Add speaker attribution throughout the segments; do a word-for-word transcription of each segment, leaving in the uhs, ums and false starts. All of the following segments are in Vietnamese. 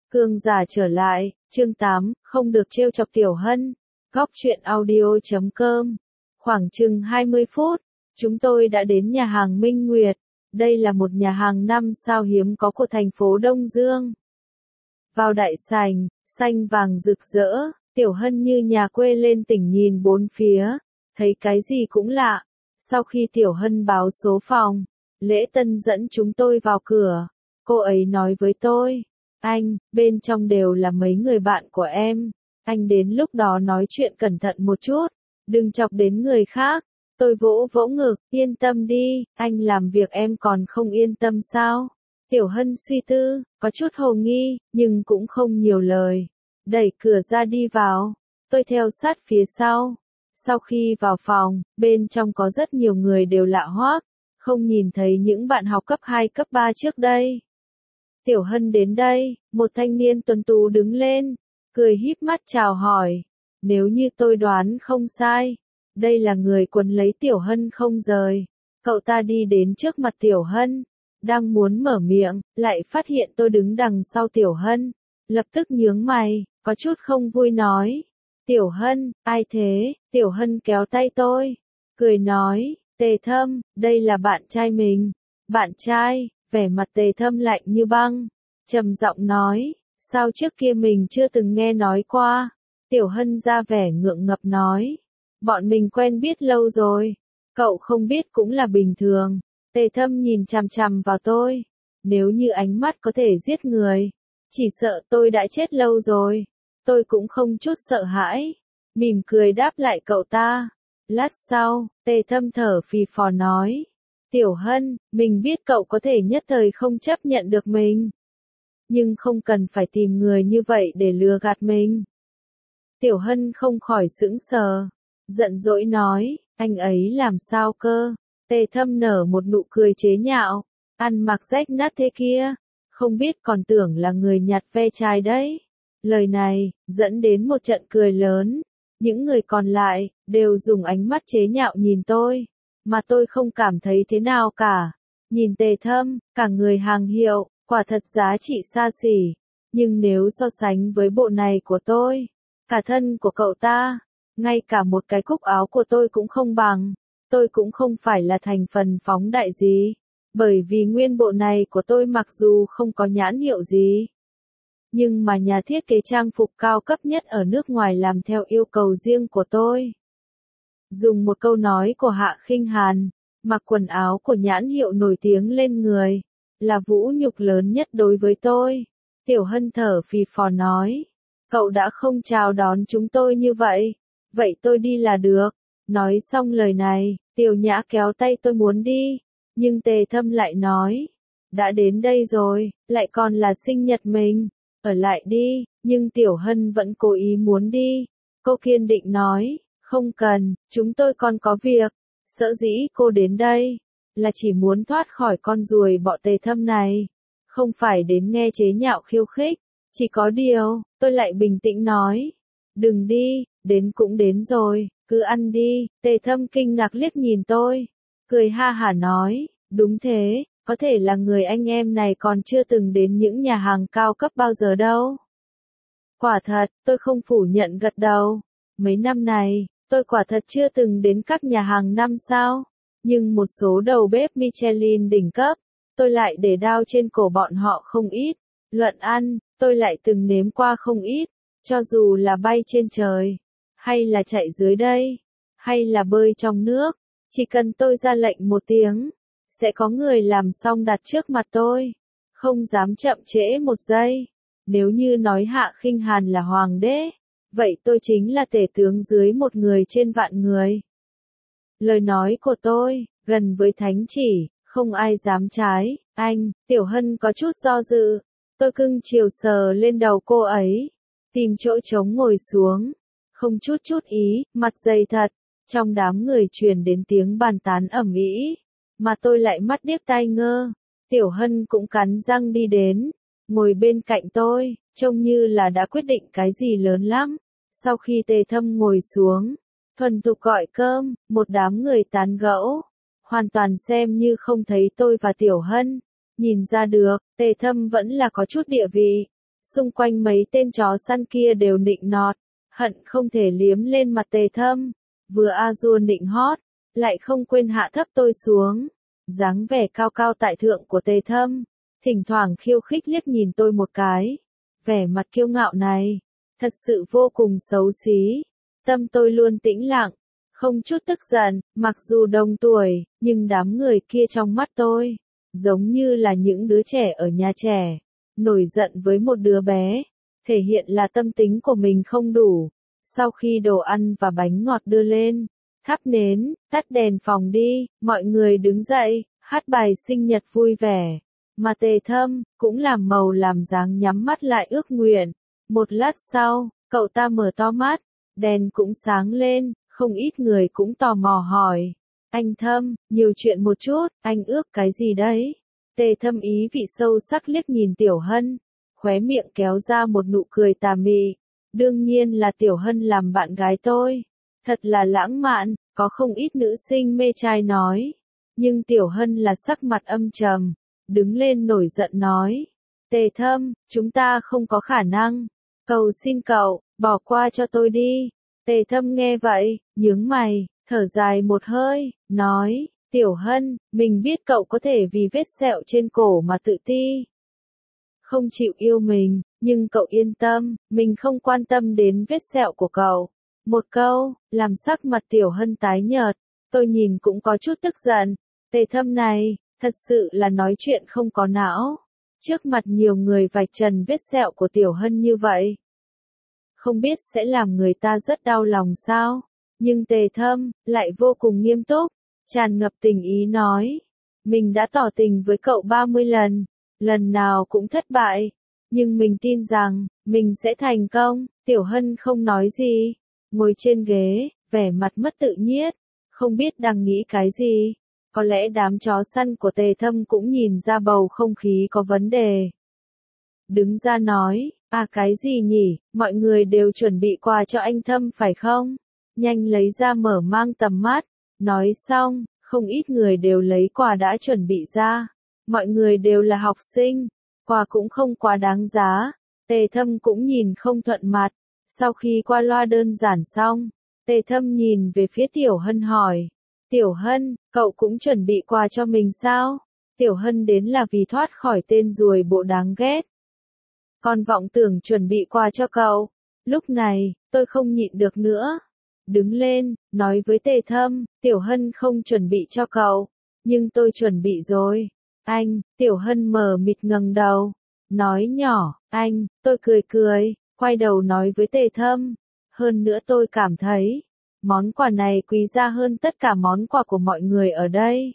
Speaker 1: Cương giả trở lại, chương tám, không được trêu chọc Tiểu Hân. Góc truyện audio chấm com. Khoảng chừng hai mươi phút, chúng tôi đã đến nhà hàng Minh Nguyệt. Đây là một nhà hàng năm sao hiếm có của thành phố Đông Dương. Vào đại sảnh, xanh vàng rực rỡ, Tiểu Hân như nhà quê lên tỉnh nhìn bốn phía, thấy cái gì cũng lạ. Sau khi Tiểu Hân báo số phòng, Lễ Tân dẫn chúng tôi vào cửa. Cô ấy nói với tôi, anh, bên trong đều là mấy người bạn của em. Anh đến lúc đó nói chuyện cẩn thận một chút, đừng chọc đến người khác. Tôi vỗ vỗ ngực, yên tâm đi, anh làm việc em còn không yên tâm sao? Tiểu Hân suy tư, có chút hồ nghi, nhưng cũng không nhiều lời. Đẩy cửa ra đi vào, tôi theo sát phía sau. Sau khi vào phòng, bên trong có rất nhiều người đều lạ hoắc, không nhìn thấy những bạn học cấp hai cấp ba trước đây. Tiểu Hân đến đây, một thanh niên tuấn tú đứng lên, cười híp mắt chào hỏi. Nếu như tôi đoán không sai, đây là người quấn lấy Tiểu Hân không rời. Cậu ta đi đến trước mặt Tiểu Hân, đang muốn mở miệng, lại phát hiện tôi đứng đằng sau Tiểu Hân. Lập tức nhướng mày, có chút không vui nói. Tiểu Hân, ai thế? Tiểu Hân kéo tay tôi, cười nói, Tề Thâm, đây là bạn trai mình. Bạn trai? Vẻ mặt Tề Thâm lạnh như băng, trầm giọng nói, sao trước kia mình chưa từng nghe nói qua. Tiểu Hân ra vẻ ngượng ngập nói, bọn mình quen biết lâu rồi, cậu không biết cũng là bình thường. Tề Thâm nhìn chằm chằm vào tôi, nếu như ánh mắt có thể giết người, chỉ sợ tôi đã chết lâu rồi. Tôi cũng không chút sợ hãi, mỉm cười đáp lại cậu ta. Lát sau, Tề Thâm thở phì phò nói, Tiểu Hân, mình biết cậu có thể nhất thời không chấp nhận được mình, nhưng không cần phải tìm người như vậy để lừa gạt mình. Tiểu Hân không khỏi sững sờ, giận dỗi nói, anh ấy làm sao cơ? Tề Thâm nở một nụ cười chế nhạo, ăn mặc rách nát thế kia, không biết còn tưởng là người nhặt ve chai đấy. Lời này, dẫn đến một trận cười lớn, những người còn lại, đều dùng ánh mắt chế nhạo nhìn tôi, mà tôi không cảm thấy thế nào cả. Nhìn Tề Thâm, cả người hàng hiệu, quả thật giá trị xa xỉ, nhưng nếu so sánh với bộ này của tôi, cả thân của cậu ta, ngay cả một cái cúc áo của tôi cũng không bằng. Tôi cũng không phải là thành phần phóng đại gì, bởi vì nguyên bộ này của tôi mặc dù không có nhãn hiệu gì, nhưng mà nhà thiết kế trang phục cao cấp nhất ở nước ngoài làm theo yêu cầu riêng của tôi. Dùng một câu nói của Hạ Khinh Hàn, mặc quần áo của nhãn hiệu nổi tiếng lên người, là vũ nhục lớn nhất đối với tôi. Tiểu Hân thở phì phò nói, cậu đã không chào đón chúng tôi như vậy, vậy tôi đi là được. Nói xong lời này, Tiểu Nhã kéo tay tôi muốn đi, nhưng Tề Thâm lại nói, đã đến đây rồi, lại còn là sinh nhật mình, ở lại đi, nhưng Tiểu Hân vẫn cố ý muốn đi. Cô kiên định nói, không cần, chúng tôi còn có việc. Sở dĩ cô đến đây, là chỉ muốn thoát khỏi con ruồi bọ Tề Thâm này, không phải đến nghe chế nhạo khiêu khích. Chỉ có điều, tôi lại bình tĩnh nói, đừng đi, đến cũng đến rồi, cứ ăn đi. Tề Thâm kinh ngạc liếc nhìn tôi, cười ha hả nói, đúng thế, có thể là người anh em này còn chưa từng đến những nhà hàng cao cấp bao giờ đâu. Quả thật, tôi không phủ nhận gật đầu. Mấy năm này, tôi quả thật chưa từng đến các nhà hàng năm sao, nhưng một số đầu bếp Michelin đỉnh cấp, tôi lại để đao trên cổ bọn họ không ít. Luận ăn, tôi lại từng nếm qua không ít, cho dù là bay trên trời, hay là chạy dưới đây, hay là bơi trong nước, chỉ cần tôi ra lệnh một tiếng, sẽ có người làm xong đặt trước mặt tôi, không dám chậm trễ một giây. Nếu như nói Hạ Khinh Hàn là hoàng đế, vậy tôi chính là tể tướng dưới một người trên vạn người. Lời nói của tôi, gần với thánh chỉ, không ai dám trái. Anh, Tiểu Hân có chút do dự, tôi cưng chiều sờ lên đầu cô ấy, tìm chỗ trống ngồi xuống, không chút chút ý, mặt dày thật. Trong đám người truyền đến tiếng bàn tán ầm ĩ, mà tôi lại mắt điếc tai ngơ. Tiểu Hân cũng cắn răng đi đến, ngồi bên cạnh tôi, trông như là đã quyết định cái gì lớn lắm. Sau khi Tề Thâm ngồi xuống, thuần thục gọi cơm, một đám người tán gẫu, hoàn toàn xem như không thấy tôi và Tiểu Hân. Nhìn ra được, Tề Thâm vẫn là có chút địa vị, Xung quanh mấy tên chó săn kia đều nịnh nọt, hận không thể liếm lên mặt Tề Thâm, vừa a dua nịnh hót, lại không quên hạ thấp tôi xuống. Dáng vẻ cao cao tại thượng của Tề Thâm, thỉnh thoảng khiêu khích liếc nhìn tôi một cái. Vẻ mặt kiêu ngạo này, thật sự vô cùng xấu xí. Tâm tôi luôn tĩnh lặng, không chút tức giận, mặc dù đồng tuổi, nhưng đám người kia trong mắt tôi, giống như là những đứa trẻ ở nhà trẻ, nổi giận với một đứa bé, thể hiện là tâm tính của mình không đủ. Sau khi đồ ăn và bánh ngọt đưa lên, thắp nến, tắt đèn phòng đi, mọi người đứng dậy, hát bài sinh nhật vui vẻ. Mà Tề Thâm, cũng làm màu làm dáng nhắm mắt lại ước nguyện. Một lát sau, cậu ta mở to mắt, đèn cũng sáng lên, không ít người cũng tò mò hỏi. Anh Thâm, nhiều chuyện một chút, anh ước cái gì đấy? Tề Thâm ý vị sâu sắc liếc nhìn Tiểu Hân, khóe miệng kéo ra một nụ cười tà mị. Đương nhiên là Tiểu Hân làm bạn gái tôi. Thật là lãng mạn, có không ít nữ sinh mê trai nói. Nhưng Tiểu Hân là sắc mặt âm trầm, đứng lên nổi giận nói. Tề Thâm, chúng ta không có khả năng. Cầu xin cậu, bỏ qua cho tôi đi. Tề Thâm nghe vậy, nhướng mày, thở dài một hơi, nói. Tiểu Hân, mình biết cậu có thể vì vết sẹo trên cổ mà tự ti, không chịu yêu mình, nhưng cậu yên tâm, mình không quan tâm đến vết sẹo của cậu. Một câu, làm sắc mặt Tiểu Hân tái nhợt, tôi nhìn cũng có chút tức giận. Tề Thâm này, thật sự là nói chuyện không có não. Trước mặt nhiều người vạch trần vết sẹo của Tiểu Hân như vậy, không biết sẽ làm người ta rất đau lòng sao? Nhưng Tề Thâm, lại vô cùng nghiêm túc, tràn ngập tình ý nói. Mình đã tỏ tình với cậu ba mươi lần, lần nào cũng thất bại. Nhưng mình tin rằng, mình sẽ thành công. Tiểu Hân không nói gì, ngồi trên ghế, vẻ mặt mất tự nhiên, không biết đang nghĩ cái gì. Có lẽ đám chó săn của Tề Thâm cũng nhìn ra bầu không khí có vấn đề. Đứng ra nói, à cái gì nhỉ, mọi người đều chuẩn bị quà cho anh Thâm phải không? Nhanh lấy ra mở mang tầm mắt. Nói xong, không ít người đều lấy quà đã chuẩn bị ra. Mọi người đều là học sinh, quà cũng không quá đáng giá. Tề Thâm cũng nhìn không thuận mặt. Sau khi qua loa đơn giản xong, Tề Thâm nhìn về phía Tiểu Hân hỏi. Tiểu Hân, cậu cũng chuẩn bị quà cho mình sao? Tiểu Hân đến là vì thoát khỏi tên ruồi bộ đáng ghét. Còn vọng tưởng chuẩn bị quà cho cậu. Lúc này, tôi không nhịn được nữa. Đứng lên, nói với Tề Thâm, Tiểu Hân không chuẩn bị cho cậu, nhưng tôi chuẩn bị rồi. Anh, Tiểu Hân mờ mịt ngẩng đầu, nói nhỏ, anh, tôi cười cười, quay đầu nói với Tề Thâm. Hơn nữa tôi cảm thấy, món quà này quý giá hơn tất cả món quà của mọi người ở đây.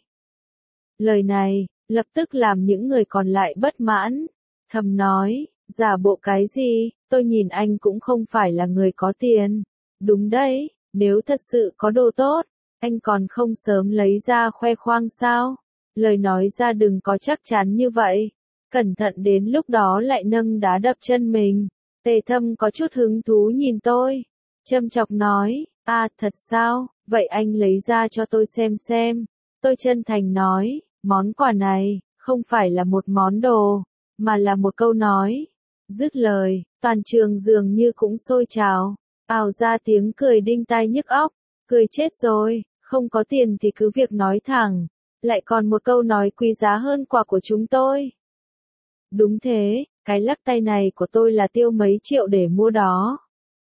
Speaker 1: Lời này, lập tức làm những người còn lại bất mãn. Thầm nói, giả bộ cái gì, tôi nhìn anh cũng không phải là người có tiền. Đúng đấy, nếu thật sự có đồ tốt, anh còn không sớm lấy ra khoe khoang sao? Lời nói ra đừng có chắc chắn như vậy. Cẩn thận đến lúc đó lại nâng đá đập chân mình. Tề Thâm có chút hứng thú nhìn tôi. Châm chọc nói, à thật sao, vậy anh lấy ra cho tôi xem xem. Tôi chân thành nói, món quà này, không phải là một món đồ, mà là một câu nói. Dứt lời, toàn trường dường như cũng sôi trào, ào ra tiếng cười đinh tai nhức óc, cười chết rồi, không có tiền thì cứ việc nói thẳng, lại còn một câu nói quý giá hơn quà của chúng tôi. Đúng thế, cái lắc tay này của tôi là tiêu mấy triệu để mua đó.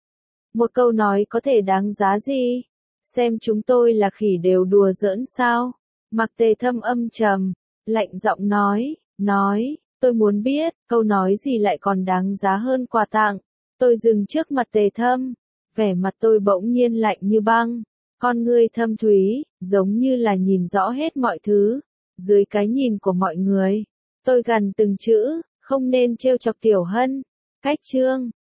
Speaker 1: Một câu nói có thể đáng giá gì? Xem chúng tôi là khỉ đều đùa giỡn sao? Mặc Tề Thâm âm trầm, lạnh giọng nói, nói, tôi muốn biết, câu nói gì lại còn đáng giá hơn quà tặng. Tôi dừng trước mặt Tề Thâm, vẻ mặt tôi bỗng nhiên lạnh như băng, con ngươi thâm thúy, giống như là nhìn rõ hết mọi thứ. Dưới cái nhìn của mọi người, tôi gằn từng chữ, không nên trêu chọc Tiểu Hân. Cách chương